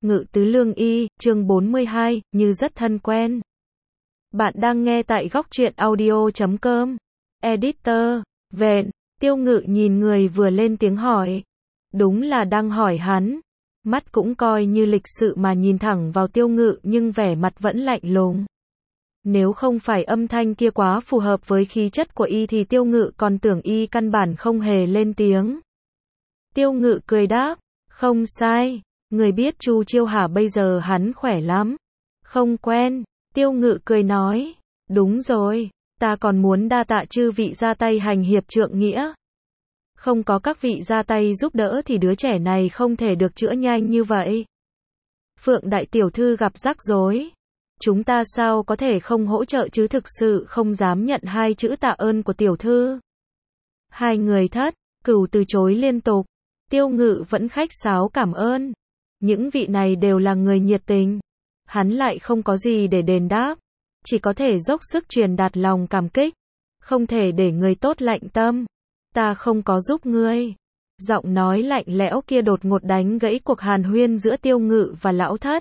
Ngự tứ lương y, chương 42, như rất thân quen. Bạn đang nghe tại góc truyện audio.com. Editor, vện, Tiêu Ngự nhìn người vừa lên tiếng hỏi. Đúng là đang hỏi hắn. Mắt cũng coi như lịch sự mà nhìn thẳng vào Tiêu Ngự nhưng vẻ mặt vẫn lạnh lùng. Nếu không phải âm thanh kia quá phù hợp với khí chất của y thì Tiêu Ngự còn tưởng y căn bản không hề lên tiếng. Tiêu Ngự cười đáp, không sai. Người biết Chu Chiêu hả, bây giờ hắn khỏe lắm. Không quen, Tiêu Ngự cười nói, đúng rồi, ta còn muốn đa tạ chư vị ra tay hành hiệp trượng nghĩa. Không có các vị ra tay giúp đỡ thì đứa trẻ này không thể được chữa nhanh như vậy. Phượng đại tiểu thư gặp rắc rối. Chúng ta sao có thể không hỗ trợ chứ, thực sự không dám nhận hai chữ tạ ơn của tiểu thư. Hai người Thất, Cửu từ chối liên tục. Tiêu Ngự vẫn khách sáo cảm ơn. Những vị này đều là người nhiệt tình. Hắn lại không có gì để đền đáp. Chỉ có thể dốc sức truyền đạt lòng cảm kích. Không thể để người tốt lạnh tâm. Ta không có giúp ngươi. Giọng nói lạnh lẽo kia đột ngột đánh gãy cuộc hàn huyên giữa Tiêu Ngự và Lão Thất.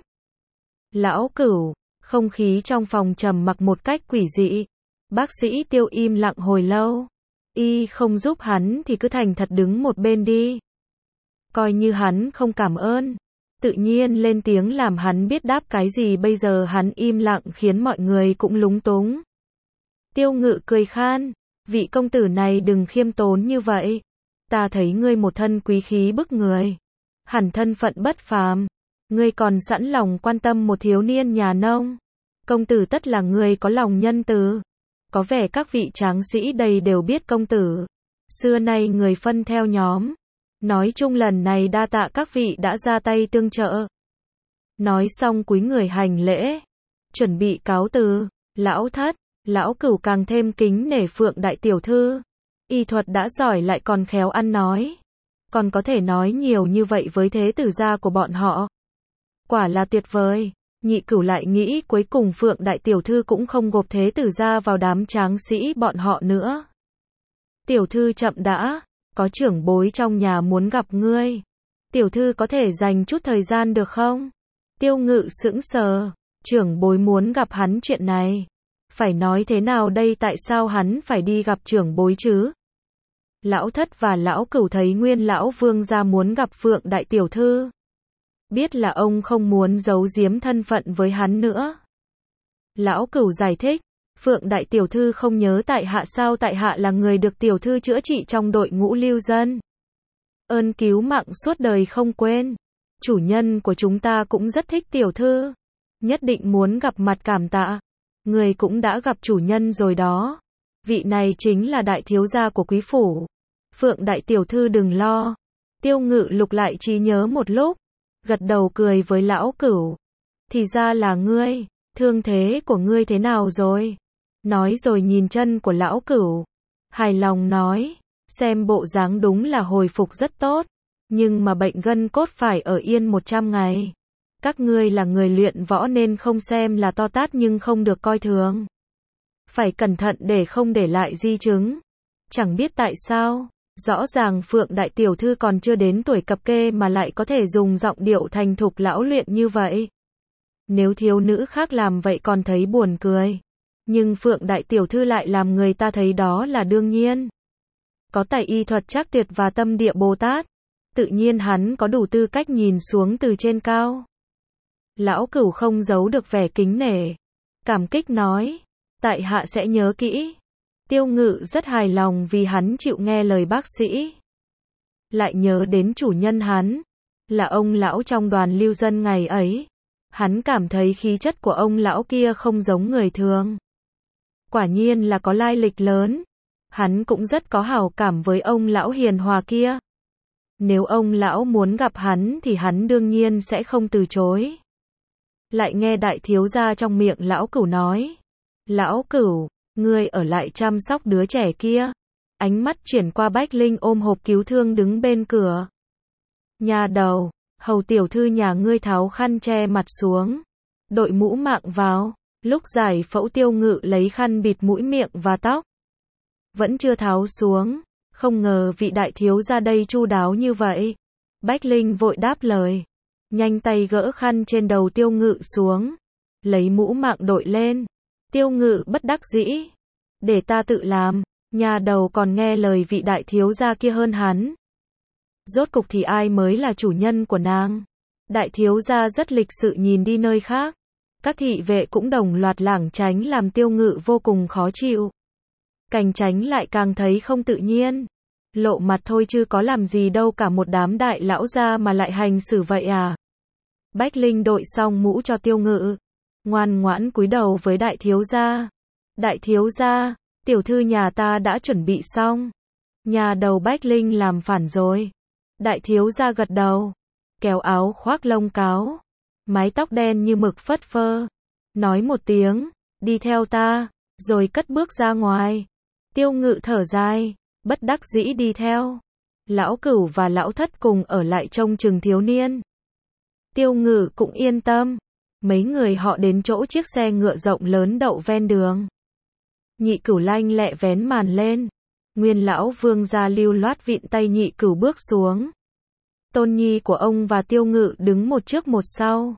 Lão Cửu, không khí trong phòng trầm mặc một cách quỷ dị. Bác sĩ Tiêu im lặng hồi lâu. Y không giúp hắn thì cứ thành thật đứng một bên đi. Coi như hắn không cảm ơn. Tự nhiên lên tiếng làm hắn biết đáp cái gì, bây giờ hắn im lặng khiến mọi người cũng lúng túng. Tiêu Ngự cười khan, vị công tử này đừng khiêm tốn như vậy. Ta thấy ngươi một thân quý khí bức người. Hẳn thân phận bất phàm. Ngươi còn sẵn lòng quan tâm một thiếu niên nhà nông. Công tử tất là người có lòng nhân từ. Có vẻ các vị tráng sĩ đây đều biết công tử. Xưa nay người phân theo nhóm. Nói chung lần này đa tạ các vị đã ra tay tương trợ. Nói xong cúi người hành lễ. Chuẩn bị cáo từ. Lão Thất, Lão Cửu càng thêm kính nể Phượng đại tiểu thư. Y thuật đã giỏi lại còn khéo ăn nói. Còn có thể nói nhiều như vậy với thế tử gia của bọn họ. Quả là tuyệt vời. Nhị Cửu lại nghĩ cuối cùng Phượng đại tiểu thư cũng không gộp thế tử gia vào đám tráng sĩ bọn họ nữa. Tiểu thư chậm đã. Có trưởng bối trong nhà muốn gặp ngươi. Tiểu thư có thể dành chút thời gian được không? Tiêu Ngự sững sờ. Trưởng bối muốn gặp hắn chuyện này. Phải nói thế nào đây, tại sao hắn phải đi gặp trưởng bối chứ? Lão Thất và Lão Cửu thấy Nguyên Lão Vương gia muốn gặp Phượng đại tiểu thư. Biết là ông không muốn giấu giếm thân phận với hắn nữa. Lão Cửu giải thích. Phượng đại tiểu thư không nhớ tại hạ sao? Tại hạ là người được tiểu thư chữa trị trong đội ngũ lưu dân. Ơn cứu mạng suốt đời không quên. Chủ nhân của chúng ta cũng rất thích tiểu thư. Nhất định muốn gặp mặt cảm tạ. Người cũng đã gặp chủ nhân rồi đó. Vị này chính là đại thiếu gia của quý phủ. Phượng đại tiểu thư đừng lo. Tiêu Ngự lục lại trí nhớ một lúc. Gật đầu cười với Lão Cửu. Thì ra là ngươi. Thương thế của ngươi thế nào rồi? Nói rồi nhìn chân của Lão Cửu. Hài lòng nói. Xem bộ dáng đúng là hồi phục rất tốt. Nhưng mà bệnh gân cốt phải ở yên 100 ngày. Các ngươi là người luyện võ nên không xem là to tát nhưng không được coi thường. Phải cẩn thận để không để lại di chứng. Chẳng biết tại sao. Rõ ràng Phượng đại tiểu thư còn chưa đến tuổi cập kê mà lại có thể dùng giọng điệu thành thục lão luyện như vậy. Nếu thiếu nữ khác làm vậy còn thấy buồn cười. Nhưng Phượng đại tiểu thư lại làm người ta thấy đó là đương nhiên. Có tài y thuật chắc tuyệt và tâm địa Bồ Tát. Tự nhiên hắn có đủ tư cách nhìn xuống từ trên cao. Lão Cửu không giấu được vẻ kính nể. Cảm kích nói. Tại hạ sẽ nhớ kỹ. Tiêu Ngự rất hài lòng vì hắn chịu nghe lời bác sĩ. Lại nhớ đến chủ nhân hắn. Là ông lão trong đoàn lưu dân ngày ấy. Hắn cảm thấy khí chất của ông lão kia không giống người thường. Quả nhiên là có lai lịch lớn. Hắn cũng rất có hảo cảm với ông lão hiền hòa kia. Nếu ông lão muốn gặp hắn thì hắn đương nhiên sẽ không từ chối. Lại nghe đại thiếu gia trong miệng Lão Cửu nói. Lão Cửu, ngươi ở lại chăm sóc đứa trẻ kia. Ánh mắt chuyển qua Bách Linh ôm hộp cứu thương đứng bên cửa. Nhà đầu, hầu tiểu thư nhà ngươi tháo khăn che mặt xuống. Đội mũ mạng vào. Lúc giải phẫu Tiêu Ngự lấy khăn bịt mũi miệng và tóc. Vẫn chưa tháo xuống. Không ngờ vị đại thiếu gia đây chu đáo như vậy. Bách Linh vội đáp lời. nhanh tay gỡ khăn trên đầu Tiêu Ngự xuống, lấy mũ mạng đội lên. Tiêu Ngự bất đắc dĩ, để ta tự làm, nhà đầu còn nghe lời vị đại thiếu gia kia hơn hắn. Rốt cục thì ai mới là chủ nhân của nàng? Đại thiếu gia rất lịch sự nhìn đi nơi khác. Các thị vệ cũng đồng loạt lảng tránh làm Tiêu Ngự vô cùng khó chịu. Càng tránh lại càng thấy không tự nhiên. Lộ mặt thôi chứ có làm gì đâu, cả một đám đại lão gia mà lại hành xử vậy à? Bách Linh đội xong mũ cho Tiêu Ngự, ngoan ngoãn cúi đầu với đại thiếu gia. Đại thiếu gia, tiểu thư nhà ta đã chuẩn bị xong. Nhà đầu Bách Linh làm phản rồi. Đại thiếu gia gật đầu, kéo áo khoác lông cáo, mái tóc đen như mực phất phơ, nói một tiếng, đi theo ta, rồi cất bước ra ngoài. Tiêu Ngự thở dài, bất đắc dĩ đi theo. Lão Cửu và Lão Thất cùng ở lại trông chừng thiếu niên. Tiêu Ngự cũng yên tâm. Mấy người họ đến chỗ chiếc xe ngựa rộng lớn đậu ven đường. Nhị Cửu lanh lẹ vén màn lên. Nguyên lão vương gia lưu loát vịn tay Nhị Cửu bước xuống. Tôn nhi của ông và Tiêu Ngự đứng một trước một sau,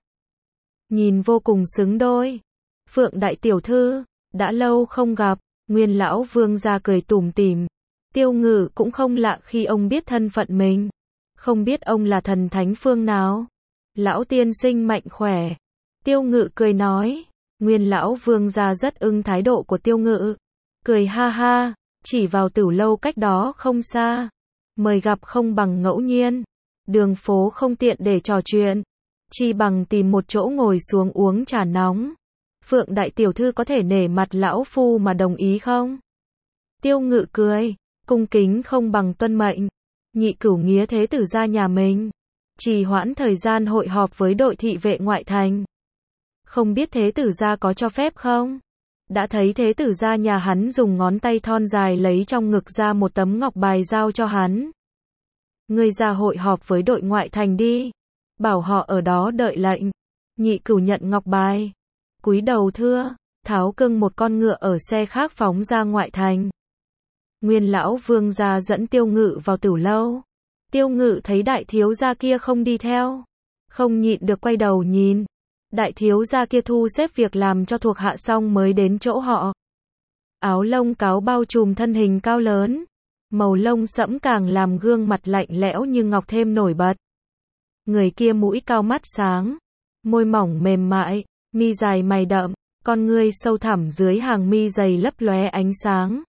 nhìn vô cùng xứng đôi. Phượng đại tiểu thư, đã lâu không gặp. Nguyên lão vương gia cười tủm tỉm. Tiêu Ngự cũng không lạ khi ông biết thân phận mình. Không biết ông là thần thánh phương nào? Lão tiên sinh mạnh khỏe. Tiêu Ngự cười nói. Nguyên lão vương gia rất ưng thái độ của Tiêu Ngự. Cười ha ha, chỉ vào tửu lâu cách đó không xa. Mời gặp không bằng ngẫu nhiên. Đường phố không tiện để trò chuyện, chi bằng tìm một chỗ ngồi xuống uống trà nóng. Phượng đại tiểu thư có thể nể mặt lão phu mà đồng ý không? Tiêu Ngự cười, cung kính không bằng tuân mệnh. Nhị Cửu nghía thế tử gia nhà mình, trì hoãn thời gian hội họp với đội thị vệ ngoại thành. Không biết thế tử gia có cho phép không? Đã thấy thế tử gia nhà hắn dùng ngón tay thon dài lấy trong ngực ra một tấm ngọc bài giao cho hắn. Ngươi ra hội họp với đội ngoại thành đi, bảo họ ở đó đợi lệnh. Nhị Cửu nhận ngọc bài, cúi đầu thưa, tháo cưng một con ngựa ở xe khác phóng ra ngoại thành. Nguyên lão vương gia dẫn Tiêu Ngự vào tửu lâu. Tiêu Ngự thấy đại thiếu gia kia không đi theo, không nhịn được quay đầu nhìn. Đại thiếu gia kia thu xếp việc làm cho thuộc hạ xong mới đến chỗ họ. Áo lông cáo bao trùm thân hình cao lớn, màu lông sẫm càng làm gương mặt lạnh lẽo như ngọc thêm nổi bật. Người kia mũi cao mắt sáng, môi mỏng mềm mại, mi dài mày đậm, con ngươi sâu thẳm dưới hàng mi dày lấp lóe ánh sáng.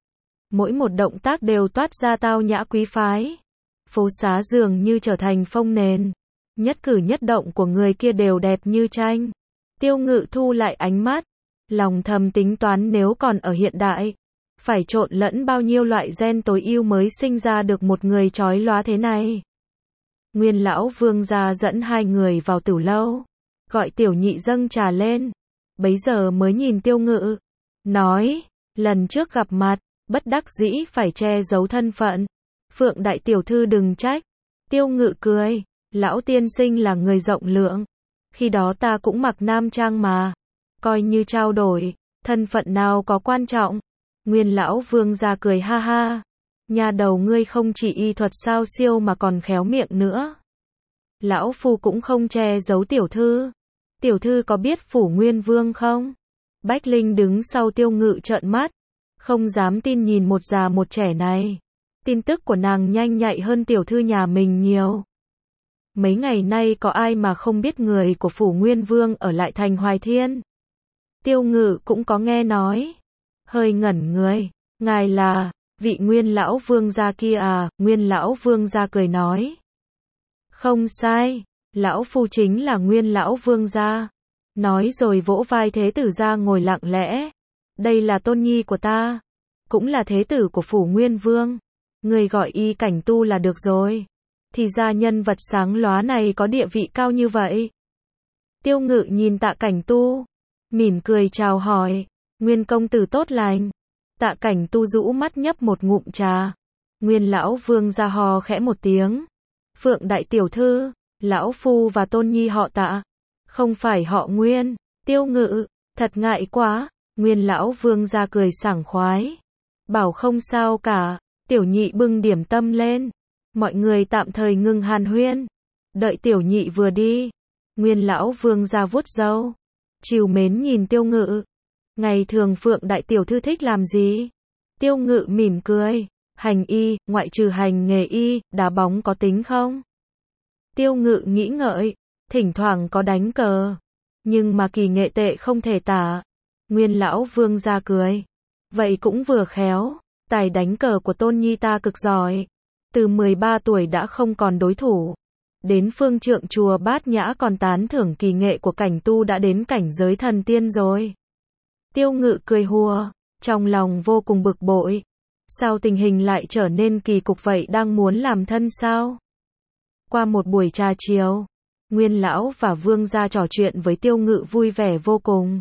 Mỗi một động tác đều toát ra tao nhã quý phái. Phố xá dường như trở thành phông nền. Nhất cử nhất động của người kia đều đẹp như tranh. Tiêu Ngự thu lại ánh mắt, lòng thầm tính toán nếu còn ở hiện đại, phải trộn lẫn bao nhiêu loại gen tối ưu mới sinh ra được một người chói lóa thế này. Nguyên lão vương gia dẫn hai người vào tửu lâu, gọi tiểu nhị dâng trà lên, bấy giờ mới nhìn Tiêu Ngự, nói, lần trước gặp mặt, bất đắc dĩ phải che giấu thân phận. Phượng đại tiểu thư đừng trách. Tiêu Ngự cười, lão tiên sinh là người rộng lượng, khi đó ta cũng mặc nam trang mà, coi như trao đổi, thân phận nào có quan trọng. Nguyên lão vương gia cười ha ha, nhà đầu ngươi không chỉ y thuật sao siêu mà còn khéo miệng nữa. Lão phu cũng không che giấu tiểu thư. Tiểu thư có biết phủ Nguyên Vương không? Bách Linh đứng sau Tiêu Ngự trợn mắt, không dám tin nhìn một già một trẻ này. Tin tức của nàng nhanh nhạy hơn tiểu thư nhà mình nhiều. Mấy ngày nay có ai mà không biết người của phủ Nguyên Vương ở lại thành Hoài Thiên? Tiêu Ngự cũng có nghe nói, hơi ngẩn người. Ngài là vị Nguyên lão vương gia kia à? Nguyên lão vương gia cười nói, không sai, lão phu chính là Nguyên lão vương gia. Nói rồi vỗ vai thế tử gia ngồi lặng lẽ. Đây là tôn nhi của ta, cũng là thế tử của phủ Nguyên Vương. Người gọi y Cảnh Tu là được rồi. Thì ra nhân vật sáng lóa này có địa vị cao như vậy. Tiêu Ngự nhìn Tạ Cảnh Tu, mỉm cười chào hỏi, Nguyên công tử tốt lành. Tạ Cảnh Tu rũ mắt nhấp một ngụm trà. Nguyên lão vương gia hò khẽ một tiếng. Phượng đại tiểu thư, lão phu và tôn nhi họ Tạ, không phải họ Nguyên. Tiêu Ngự, thật ngại quá. Nguyên lão vương gia cười sảng khoái, bảo không sao cả. Tiểu nhị bưng điểm tâm lên, mọi người tạm thời ngừng hàn huyên. Đợi tiểu nhị vừa đi, Nguyên lão vương gia vuốt râu, trìu mến nhìn Tiêu Ngự. Ngày thường Phượng đại tiểu thư thích làm gì? Tiêu Ngự mỉm cười, hành y, ngoại trừ hành nghề y, đá bóng có tính không? Tiêu Ngự nghĩ ngợi, thỉnh thoảng có đánh cờ, nhưng mà kỳ nghệ tệ không thể tả. Nguyên lão vương gia cười, vậy cũng vừa khéo, tài đánh cờ của Tôn Nhi ta cực giỏi, từ 13 tuổi đã không còn đối thủ. Đến phương trượng chùa Bát Nhã còn tán thưởng kỳ nghệ của cảnh tu đã đến cảnh giới thần tiên rồi. Tiêu Ngự cười hùa, trong lòng vô cùng bực bội. Sao tình hình lại trở nên kỳ cục vậy, đang muốn làm thân sao? Qua một buổi trà chiều, Nguyên lão và Vương gia trò chuyện với Tiêu Ngự vui vẻ vô cùng.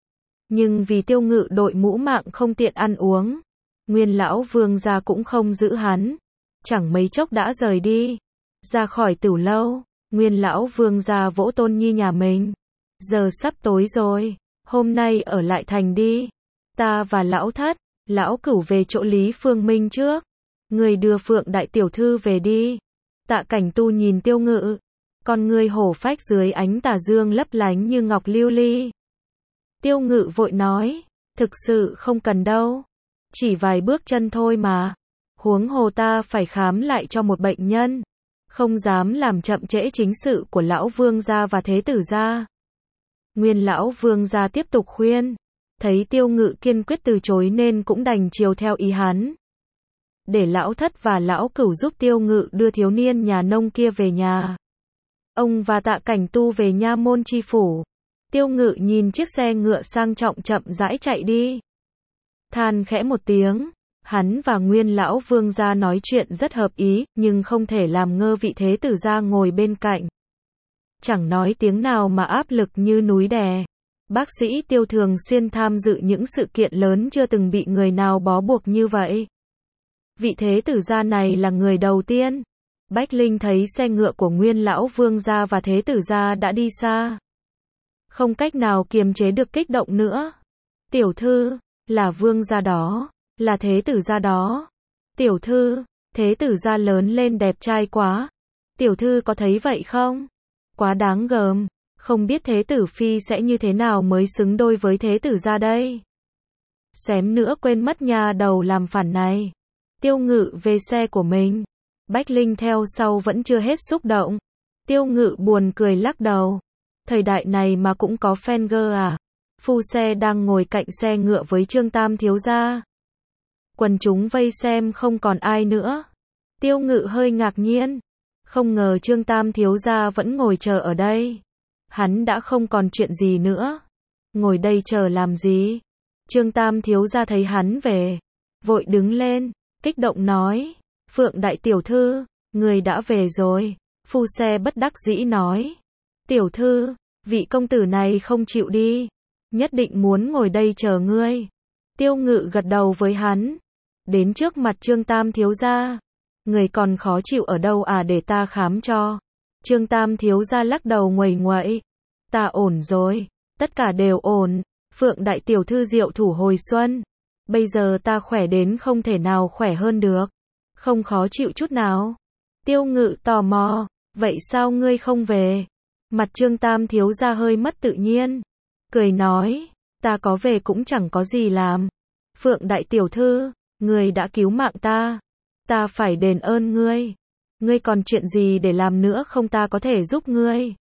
Nhưng vì Tiêu Ngự đội mũ mạng không tiện ăn uống, Nguyên lão Vương gia cũng không giữ hắn, chẳng mấy chốc đã rời đi. Ra khỏi Tửu lâu, Nguyên lão Vương gia vỗ Tôn Nhi nhà mình. Giờ sắp tối rồi, hôm nay ở lại thành đi. Ta và lão thất, lão cửu về chỗ Lý Phương Minh trước. Người đưa Phượng đại tiểu thư về đi. Tạ Cảnh Tu nhìn Tiêu Ngự, con ngươi hổ phách dưới ánh tà dương lấp lánh như ngọc lưu ly. Tiêu Ngự vội nói, thực sự không cần đâu, chỉ vài bước chân thôi mà. Huống hồ ta phải khám lại cho một bệnh nhân, không dám làm chậm trễ chính sự của lão Vương gia và thế tử gia. Nguyên lão Vương gia tiếp tục khuyên, thấy Tiêu Ngự kiên quyết từ chối nên cũng đành chiều theo ý hắn. Để lão thất và lão cửu giúp Tiêu Ngự đưa thiếu niên nhà nông kia về nhà. Ông và Tạ Cảnh Tu về nha môn chi phủ. Tiêu Ngự nhìn chiếc xe ngựa sang trọng chậm rãi chạy đi. Than khẽ một tiếng, hắn và Nguyên lão Vương gia nói chuyện rất hợp ý, nhưng không thể làm ngơ vị thế tử gia ngồi bên cạnh. Chẳng nói tiếng nào mà áp lực như núi đè. Bác sĩ Tiêu thường xuyên tham dự những sự kiện lớn, chưa từng bị người nào bó buộc như vậy. Vị thế tử gia này là người đầu tiên. Bách Linh thấy xe ngựa của Nguyên lão Vương gia và thế tử gia đã đi xa, không cách nào kiềm chế được kích động nữa. Tiểu thư, là Vương gia đó, là thế tử gia đó. Tiểu thư, thế tử gia lớn lên đẹp trai quá. Tiểu thư có thấy vậy không? Quá đáng gờm, không biết thế tử phi sẽ như thế nào mới xứng đôi với thế tử gia đây. Xém nữa quên mất nhà đầu làm phản này. Tiêu Ngự về xe của mình. Bách Linh theo sau vẫn chưa hết xúc động. Tiêu Ngự buồn cười lắc đầu. Thời đại này mà cũng có fan girl à? Phu xe đang ngồi cạnh xe ngựa với Trương Tam thiếu gia. Quần chúng vây xem không còn ai nữa. Tiêu Ngự hơi ngạc nhiên. Không ngờ Trương Tam thiếu gia vẫn ngồi chờ ở đây. Hắn đã không còn chuyện gì nữa. Ngồi đây chờ làm gì? Trương Tam thiếu gia thấy hắn về, vội đứng lên, kích động nói, Phượng đại tiểu thư, người đã về rồi. Phu xe bất đắc dĩ nói, tiểu thư, vị công tử này không chịu đi, nhất định muốn ngồi đây chờ ngươi. Tiêu Ngự gật đầu với hắn, đến trước mặt Trương Tam thiếu gia, người còn khó chịu ở đâu à, để ta khám cho. Trương Tam thiếu gia lắc đầu nguầy nguậy, ta ổn rồi, tất cả đều ổn. Phượng đại tiểu thư diệu thủ hồi xuân, bây giờ ta khỏe đến không thể nào khỏe hơn được, không khó chịu chút nào. Tiêu Ngự tò mò, vậy sao ngươi không về? Mặt Trương Tam thiếu gia hơi mất tự nhiên, cười nói, ta có về cũng chẳng có gì làm. Phượng đại tiểu thư, ngươi đã cứu mạng ta phải đền ơn ngươi. Ngươi còn chuyện gì để làm nữa không, ta có thể giúp ngươi.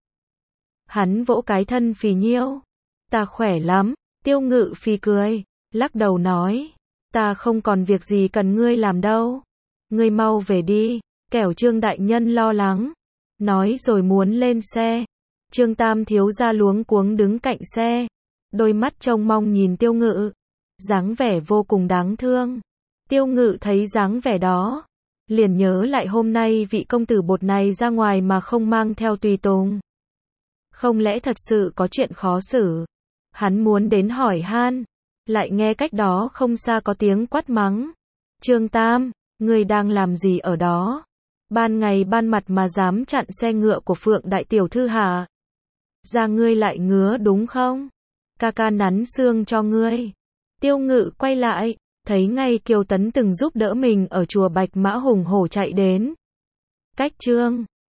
Hắn vỗ cái thân phì nhiêu, ta khỏe lắm. Tiêu Ngự phì cười, lắc đầu nói, ta không còn việc gì cần ngươi làm đâu. Ngươi mau về đi, kẻo Trương đại nhân lo lắng. Nói rồi muốn lên xe. Trương Tam thiếu gia luống cuống đứng cạnh xe, đôi mắt trông mong nhìn Tiêu Ngự, dáng vẻ vô cùng đáng thương. Tiêu Ngự thấy dáng vẻ đó, liền nhớ lại hôm nay vị công tử bột này ra ngoài mà không mang theo tùy tùng. Không lẽ thật sự có chuyện khó xử? Hắn muốn đến hỏi han, lại nghe cách đó không xa có tiếng quát mắng. Trương Tam, ngươi đang làm gì ở đó? Ban ngày ban mặt mà dám chặn xe ngựa của Phượng đại tiểu thư hả? Da ngươi lại ngứa đúng không? Ca ca nắn xương cho ngươi. Tiêu Ngự quay lại, thấy ngay Kiều Tấn từng giúp đỡ mình ở chùa Bạch Mã hùng hổ chạy đến. Cách Trương